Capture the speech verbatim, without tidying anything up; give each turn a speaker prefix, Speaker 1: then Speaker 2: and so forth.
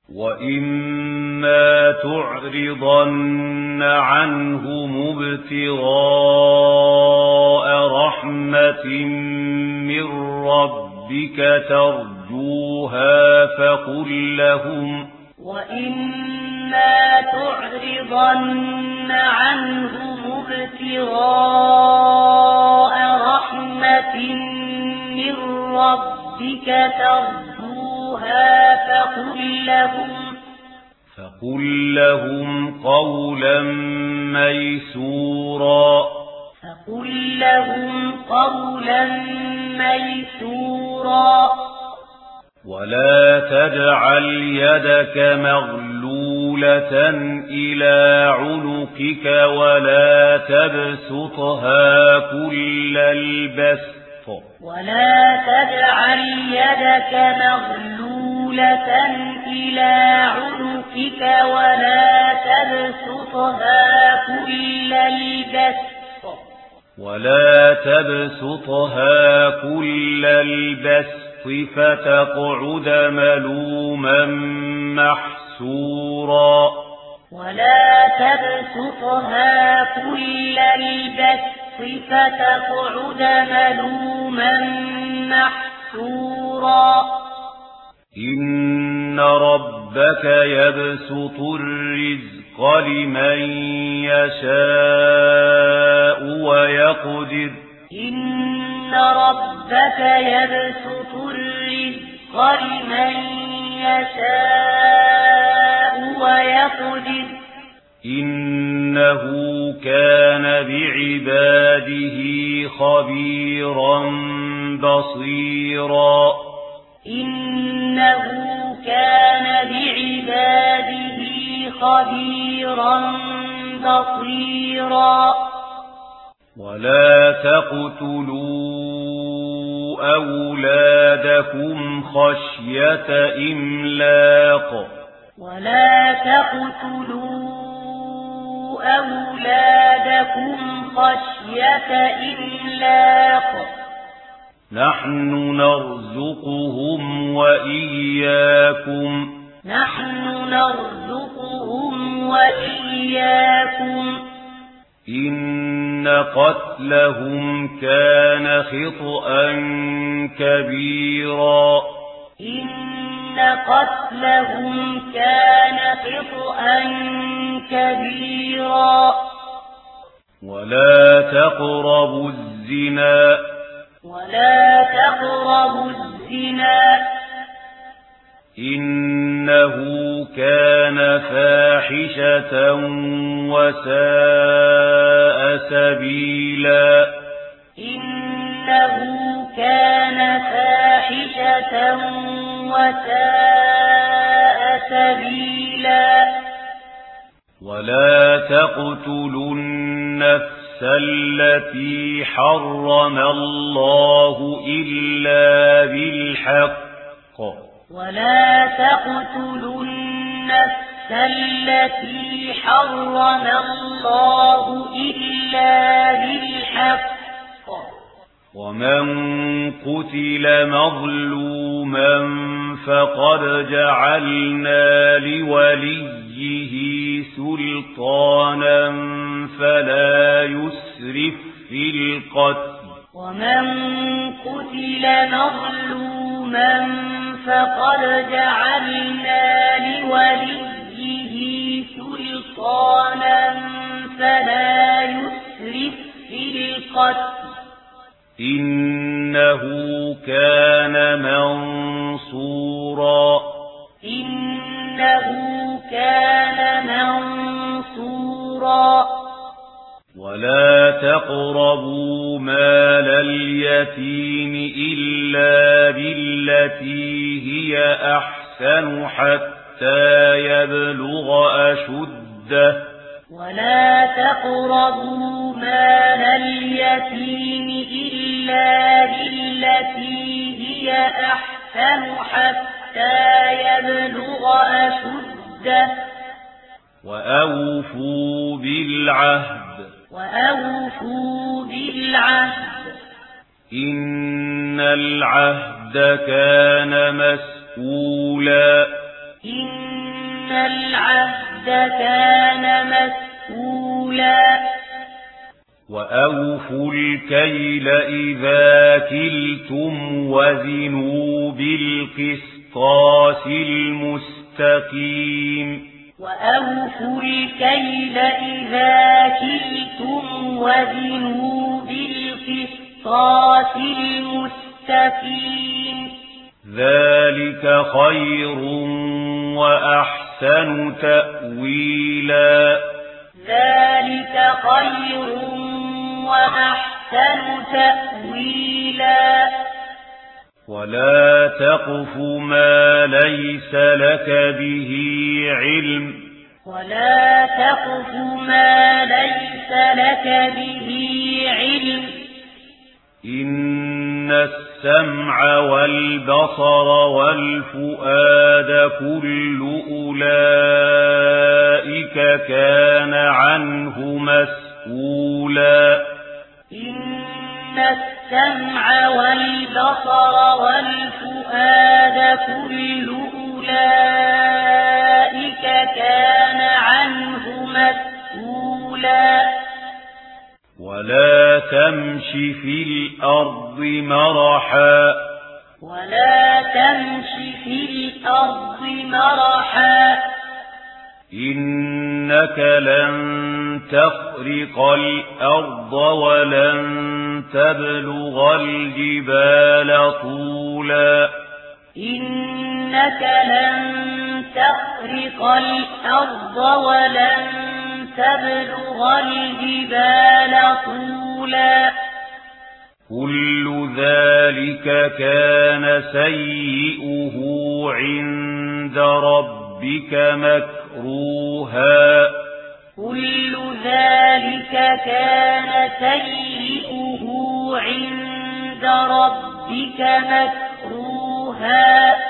Speaker 1: وَإِمَّا تُعْرِضَنَّ عَنْهُمُ ابْتِغَاءَ رَحْمَةٍ مِّن رَّبِّكَ تَرْجُوهَا فَقُل لَّهُمْ
Speaker 2: وَإِمَّا تُعْرِضَنَّ عَنْهُمُ ابْتِغَاءَ رَحْمَةٍ مِّن رَّبِّكَ تَرْجُوهَا فَقُل لَّهُمْ
Speaker 1: فَقُل لَّهُمْ قَوْلًا مَّيْسُورًا
Speaker 2: فَقُل لَّهُمْ قَوْلًا مَّيْسُورًا
Speaker 1: وَلَا تَجْعَلْ يَدَكَ مَغْلُولَةً إِلَى عُنُقِكَ وَلَا تَبْسُطْهَا كُلَّ الْبَسْطِ
Speaker 2: وَلَا تَجْعَلْ يَدَكَ مَغْلُولَةً إِلَى عُنُقِكَ وَلَا تَبْسُطْهَا كُلَّ الْبَسْطِ
Speaker 1: وَلَا تَبْسُطْهَا كُلَّ الْبَسْطِ فَتَقْعُدَ مَلُومًا مَّحْسُورًا
Speaker 2: وَلَا تَبْسُطْهَا كُلَّ الْبَسْطِ فَتَقْعُدَ مَلُومًا مَّحْسُورًا
Speaker 1: إِنَّ رَبَّكَ يَبْسُطُ الرِّزْقَ لِمَن يَشَاءُ وَيَقْدِرُ
Speaker 2: إِنَّ رَبَّكَ يَبْسُطُ الرِّزْقَ لِمَن يَشَاءُ وَيَقْدِرُ
Speaker 1: إِنَّهُ كَانَ بِعِبَادِهِ خَبِيرًا بَصِيرًا
Speaker 2: إِنَّهُ كَانَ بِعِبَادِهِ خَبِيرًا بَصِيرًا
Speaker 1: وَلَا تَقْتُلُوا أَوْلَادَكُمْ خَشْيَةَ إِمْلَاقٍ
Speaker 2: وَلَا تَقْتُلُوا أَوْلَادَكُمْ خَشْيَةَ إِمْلَاقٍ
Speaker 1: نَحْنُ نَرْزُقُهُمْ وَإِيَّاكُمْ
Speaker 2: نَحْنُ نَرْزُقُهُمْ وَإِيَّاكُمْ
Speaker 1: إِنَّ قَتْلَهُمْ كَانَ خِطْئًا كَبِيرًا
Speaker 2: إِنَّ قَتْلَهُمْ كَانَ خِطْئًا كَبِيرًا
Speaker 1: وَلَا تَقْرَبُوا الزِّنَا
Speaker 2: وَلَا تَقْرَبُوا الزِّنَا
Speaker 1: إِنَّهُ كَانَ فَاحِشَةً وَسَاءَ سَبِيلًا
Speaker 2: إِنَّهُ كَانَ فَاحِشَةً وَسَاءَ سَبِيلًا
Speaker 1: وَلَا تَقْتُلُوا النَّفْسَ الَّتِي حَرَّمَ اللَّهُ إِلَّا بِالْحَقِّ
Speaker 2: وَلَا تَقْتُلُوا النَّفْسَ الَّتِي حَرَّمَ اللَّهُ إِلَّا بِالْحَقِّ
Speaker 1: وَمَن قُتِلَ مَظْلُومًا فَقَدْ جَعَلْنَا لِوَلِيِّهِ سُلْطَانًا فَلَا يُسْرِف فِّي الْقَتْلِ
Speaker 2: وَمَن قُتِلَ مَظْلُومًا فَقَدْ جَعَلْنَا لِوَلِيِّهِ سُلْطَانًا فَلَا يُسْرِف فِّي الْقَتْلِ
Speaker 1: إِنَّهُ كَانَ مَنصُورًا
Speaker 2: إِنَّهُ كَانَ مَنصُورًا
Speaker 1: وَلَا تَقْرَبُوا مَالَ الْيَتِيمِ إِلَّا بِالَّتِي هِيَ أَحْسَنُ حَتَّى يَبْلُغَ أَشُدَّهُ
Speaker 2: وَلَا تَقْرَبُوا مَالَ الْيَتِيمِ إِلَّا بِالَّتِي هِيَ أَحْسَنُ حَتَّى يَبْلُغَ أَشُدَّهُ
Speaker 1: وَأَوْفُوا بِالْعَهْدِ
Speaker 2: وَأَوْفُوا بِالْعَهْدِ
Speaker 1: إِنَّ الْعَهْدَ كَانَ مسؤولا
Speaker 2: إِنَّ العهد كان مسئولا
Speaker 1: وأوفوا الكيل إذا كلتم وزنوا بالقسطاس المستقيم
Speaker 2: وأوفوا الكيل إذا كلتم وزنوا بالقسطاس المستقيم
Speaker 1: ذلك خير وأحسن تأويلا
Speaker 2: ذلك خير وأحسن تأويلا
Speaker 1: ولا تقف ما ليس لك به علم
Speaker 2: ولا تقف ما ليس لك به علم
Speaker 1: إن السمع والبصر والفؤاد كل أولئك كان عنه مسؤولا
Speaker 2: إن السمع والبصر والفؤاد كل أولئك كان عنه مسؤولا
Speaker 1: ولا تمش في الأرض مرحا
Speaker 2: ولا تمش في الأرض مرحا
Speaker 1: إنك لن تخرق الأرض ولن تبلغ الجبال طولا
Speaker 2: إنك لن تخرق الأرض ولن تبلغ الجبال طولا
Speaker 1: كل ذلك كان سيئه عند ربك مكروها
Speaker 2: كل ذلك كان سيئه عند ربك مكروها